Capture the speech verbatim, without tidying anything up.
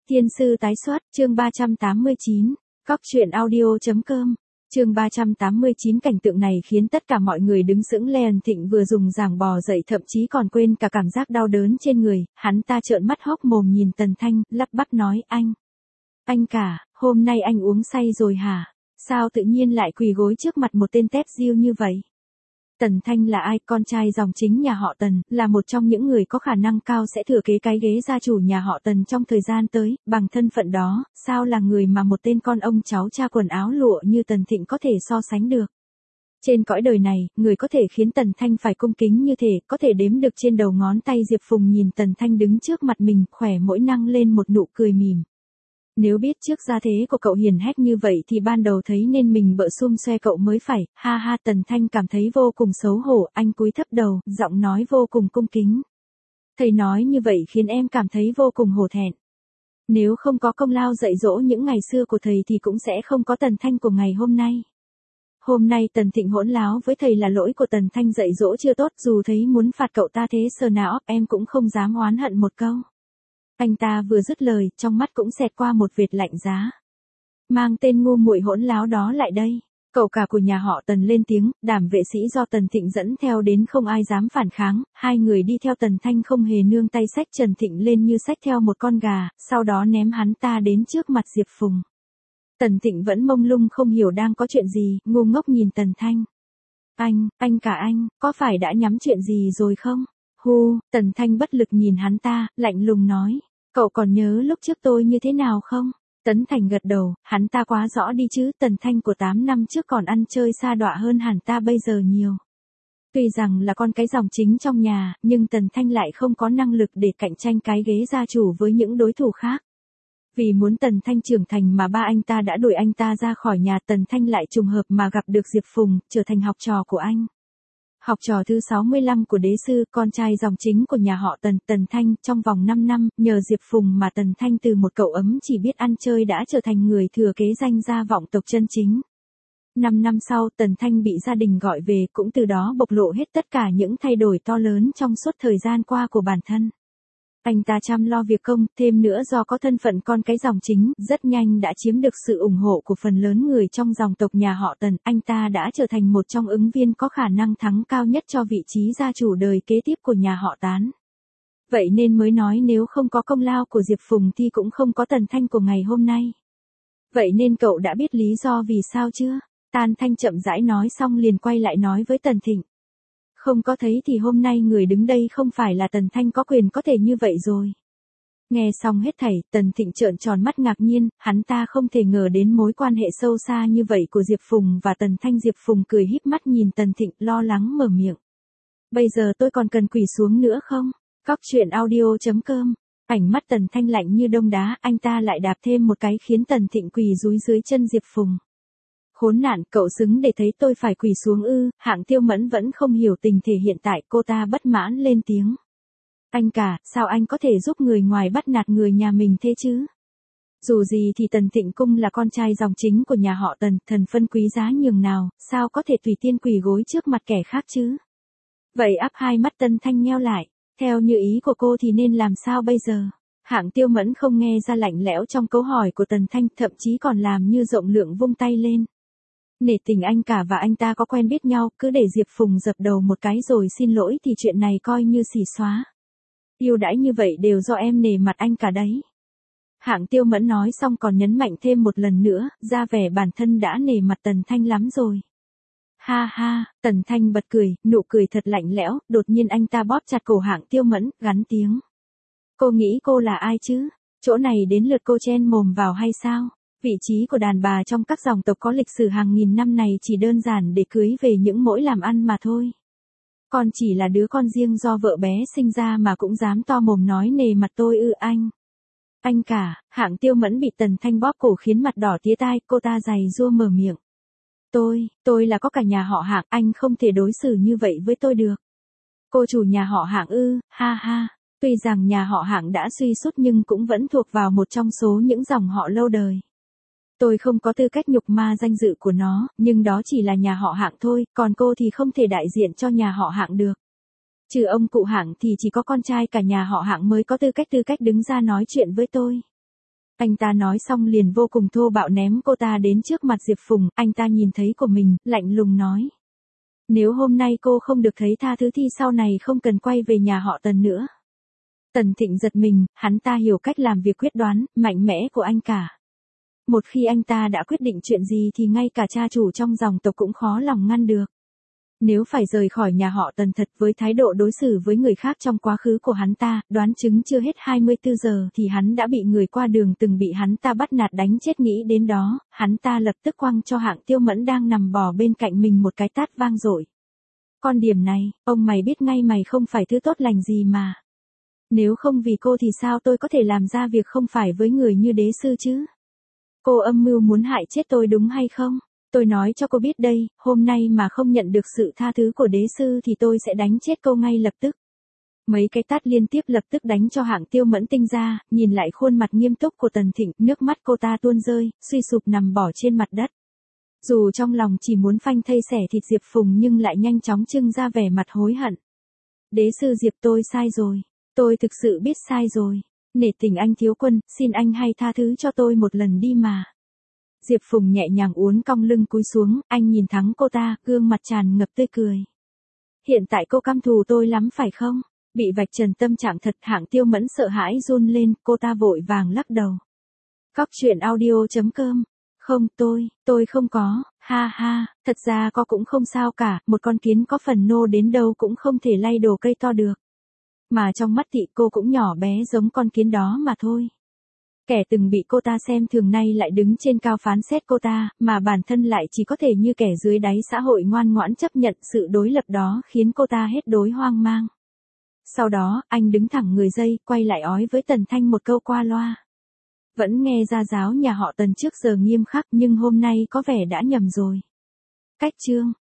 Thiên sư tái xuất, chương ba trăm tám mươi chín, cóc truyện audio.com, chương ba trăm tám mươi chín. Cảnh tượng này khiến tất cả mọi người đứng sững. Lê Ân Thịnh vừa dùng giảng bò dậy thậm chí còn quên cả cảm giác đau đớn trên người, hắn ta trợn mắt hốc mồm nhìn Tần Thanh, lắp bắp nói anh. Anh cả, hôm nay anh uống say rồi hả? Sao tự nhiên lại quỳ gối trước mặt một tên tép diêu như vậy? Tần Thanh là ai? Con trai dòng chính nhà họ Tần, là một trong những người có khả năng cao sẽ thừa kế cái ghế gia chủ nhà họ Tần trong thời gian tới, bằng thân phận đó, sao là người mà một tên con ông cháu cha quần áo lụa như Tần Thịnh có thể so sánh được. Trên cõi đời này, người có thể khiến Tần Thanh phải cung kính như thể, có thể đếm được trên đầu ngón tay. Diệp Phùng nhìn Tần Thanh đứng trước mặt mình, khỏe mỗi năng lên một nụ cười mỉm. Nếu biết trước gia thế của cậu hiền hách như vậy thì ban đầu thấy nên mình bợ xum xoe cậu mới phải, ha ha. Tần Thanh cảm thấy vô cùng xấu hổ, anh cúi thấp đầu, giọng nói vô cùng cung kính. Thầy nói như vậy khiến em cảm thấy vô cùng hổ thẹn. Nếu không có công lao dạy dỗ những ngày xưa của thầy thì cũng sẽ không có Tần Thanh của ngày hôm nay. Hôm nay Tần Thịnh hỗn láo với thầy là lỗi của Tần Thanh dạy dỗ chưa tốt, dù thấy muốn phạt cậu ta thế sờ nào em cũng không dám oán hận một câu. Anh ta vừa dứt lời, trong mắt cũng xẹt qua một vệt lạnh giá. Mang tên ngu muội hỗn láo đó lại đây. Cậu cả của nhà họ Tần lên tiếng, đảm vệ sĩ do Tần Thịnh dẫn theo đến không ai dám phản kháng, hai người đi theo Tần Thanh không hề nương tay xách Trần Thịnh lên như xách theo một con gà, sau đó ném hắn ta đến trước mặt Diệp Phùng. Tần Thịnh vẫn mông lung không hiểu đang có chuyện gì, ngu ngốc nhìn Tần Thanh. Anh, anh cả anh, có phải đã nhắm chuyện gì rồi không? Hu, Tần Thanh bất lực nhìn hắn ta, lạnh lùng nói. Cậu còn nhớ lúc trước tôi như thế nào không? Tấn Thành gật đầu, hắn ta quá rõ đi chứ. Tần Thanh của tám năm trước còn ăn chơi sa đọa hơn hẳn ta bây giờ nhiều. Tuy rằng là con cái dòng chính trong nhà, nhưng Tần Thanh lại không có năng lực để cạnh tranh cái ghế gia chủ với những đối thủ khác. Vì muốn Tần Thanh trưởng thành mà ba anh ta đã đuổi anh ta ra khỏi nhà. Tần Thanh lại trùng hợp mà gặp được Diệp Phùng, trở thành học trò của anh. Học trò thứ sáu mươi lăm của đế sư, con trai dòng chính của nhà họ Tần. Tần Thanh, trong vòng năm năm, nhờ Diệp Phùng mà Tần Thanh từ một cậu ấm chỉ biết ăn chơi đã trở thành người thừa kế danh gia vọng tộc chân chính. Năm năm sau, Tần Thanh bị gia đình gọi về, cũng từ đó bộc lộ hết tất cả những thay đổi to lớn trong suốt thời gian qua của bản thân. Anh ta chăm lo việc công, thêm nữa do có thân phận con cái dòng chính, rất nhanh đã chiếm được sự ủng hộ của phần lớn người trong dòng tộc nhà họ Tần. Anh ta đã trở thành một trong ứng viên có khả năng thắng cao nhất cho vị trí gia chủ đời kế tiếp của nhà họ Tán. Vậy nên mới nói nếu không có công lao của Diệp Phùng thì cũng không có Tần Thanh của ngày hôm nay. Vậy nên cậu đã biết lý do vì sao chưa? Tàn Thanh chậm rãi nói xong liền quay lại nói với Tần Thịnh. Không có thấy thì hôm nay người đứng đây không phải là Tần Thanh có quyền có thể như vậy rồi. Nghe xong hết thảy, Tần Thịnh trợn tròn mắt ngạc nhiên, hắn ta không thể ngờ đến mối quan hệ sâu xa như vậy của Diệp Phùng và Tần Thanh. Diệp Phùng cười híp mắt nhìn Tần Thịnh, lo lắng mở miệng. Bây giờ tôi còn cần quỳ xuống nữa không? Cóc truyện audio.com. Ảnh mắt Tần Thanh lạnh như đông đá, anh ta lại đạp thêm một cái khiến Tần Thịnh quỳ dúi dưới chân Diệp Phùng. Khốn nạn, cậu xứng để thấy tôi phải quỳ xuống ư? Hạng Tiêu Mẫn vẫn không hiểu tình thể hiện tại, cô ta bất mãn lên tiếng. Anh cả, sao anh có thể giúp người ngoài bắt nạt người nhà mình thế chứ? Dù gì thì Tần Thịnh Cung là con trai dòng chính của nhà họ Tần, thần phân quý giá nhường nào, sao có thể tùy tiên quỳ gối trước mặt kẻ khác chứ? Vậy áp hai mắt Tần Thanh nheo lại, theo như ý của cô thì nên làm sao bây giờ? Hạng Tiêu Mẫn không nghe ra lạnh lẽo trong câu hỏi của Tần Thanh, thậm chí còn làm như rộng lượng vung tay lên. Nể tình anh cả và anh ta có quen biết nhau, cứ để Diệp Phùng dập đầu một cái rồi xin lỗi thì chuyện này coi như xỉ xóa. Yêu đãi như vậy đều do em nể mặt anh cả đấy. Hạng Tiêu Mẫn nói xong còn nhấn mạnh thêm một lần nữa, ra vẻ bản thân đã nể mặt Tần Thanh lắm rồi. Ha ha, Tần Thanh bật cười, nụ cười thật lạnh lẽo, đột nhiên anh ta bóp chặt cổ Hạng Tiêu Mẫn, gắn tiếng. Cô nghĩ cô là ai chứ? Chỗ này đến lượt cô chen mồm vào hay sao? Vị trí của đàn bà trong các dòng tộc có lịch sử hàng nghìn năm này chỉ đơn giản để cưới về những mỗi làm ăn mà thôi. Con chỉ là đứa con riêng do vợ bé sinh ra mà cũng dám to mồm nói nề mặt tôi ư anh. Anh cả, Hạng Tiêu Mẫn bị Tần Thanh bóp cổ khiến mặt đỏ tía tai, cô ta giày giụa mở miệng. Tôi, tôi là có cả nhà họ Hạng, anh không thể đối xử như vậy với tôi được. Cô chủ nhà họ Hạng ư, ha ha. Tuy rằng nhà họ Hạng đã suy sút nhưng cũng vẫn thuộc vào một trong số những dòng họ lâu đời. Tôi không có tư cách nhục ma danh dự của nó, nhưng đó chỉ là nhà họ Hạng thôi, còn cô thì không thể đại diện cho nhà họ Hạng được. Trừ ông cụ Hạng thì chỉ có con trai cả nhà họ Hạng mới có tư cách tư cách đứng ra nói chuyện với tôi. Anh ta nói xong liền vô cùng thô bạo ném cô ta đến trước mặt Diệp Phùng, anh ta nhìn thấy của mình, lạnh lùng nói. Nếu hôm nay cô không được thấy tha thứ thì sau này không cần quay về nhà họ Tần nữa. Tần Thịnh giật mình, hắn ta hiểu cách làm việc quyết đoán, mạnh mẽ của anh cả. Một khi anh ta đã quyết định chuyện gì thì ngay cả cha chủ trong dòng tộc cũng khó lòng ngăn được. Nếu phải rời khỏi nhà họ Tần thật với thái độ đối xử với người khác trong quá khứ của hắn ta, đoán chứng chưa hết hai mươi tư giờ thì hắn đã bị người qua đường từng bị hắn ta bắt nạt đánh chết. Nghĩ đến đó, hắn ta lập tức quăng cho Hạng Tiêu Mẫn đang nằm bò bên cạnh mình một cái tát vang dội. Con điểm này, ông mày biết ngay mày không phải thứ tốt lành gì mà. Nếu không vì cô thì sao tôi có thể làm ra việc không phải với người như đế sư chứ? Cô âm mưu muốn hại chết tôi đúng hay không? Tôi nói cho cô biết đây, hôm nay mà không nhận được sự tha thứ của đế sư thì tôi sẽ đánh chết cô ngay lập tức. Mấy cái tát liên tiếp lập tức đánh cho Hạng Tiêu Mẫn tinh ra, nhìn lại khuôn mặt nghiêm túc của Tần Thịnh, nước mắt cô ta tuôn rơi, suy sụp nằm bỏ trên mặt đất. Dù trong lòng chỉ muốn phanh thây xẻ thịt Diệp Phùng nhưng lại nhanh chóng trưng ra vẻ mặt hối hận. Đế sư Diệp, tôi sai rồi. Tôi thực sự biết sai rồi. Nể tình anh thiếu quân, xin anh hãy tha thứ cho tôi một lần đi mà. Diệp Phùng nhẹ nhàng uốn cong lưng cúi xuống, anh nhìn thẳng cô ta, gương mặt tràn ngập tươi cười. Hiện tại cô căm thù tôi lắm phải không? Bị vạch trần tâm trạng thật, Hạng Tiêu Mẫn sợ hãi run lên, cô ta vội vàng lắc đầu. Cóc truyện audio chấm com. Không, tôi, tôi không có, ha ha, thật ra có cũng không sao cả, một con kiến có phần nô đến đâu cũng không thể lay đổ cây to được. Mà trong mắt thị cô cũng nhỏ bé giống con kiến đó mà thôi. Kẻ từng bị cô ta xem thường nay lại đứng trên cao phán xét cô ta, mà bản thân lại chỉ có thể như kẻ dưới đáy xã hội ngoan ngoãn chấp nhận sự đối lập đó khiến cô ta hết đối hoang mang. Sau đó, anh đứng thẳng người dây, quay lại ói với Tần Thanh một câu qua loa. Vẫn nghe ra giáo nhà họ Tần trước giờ nghiêm khắc nhưng hôm nay có vẻ đã nhầm rồi. Cách chương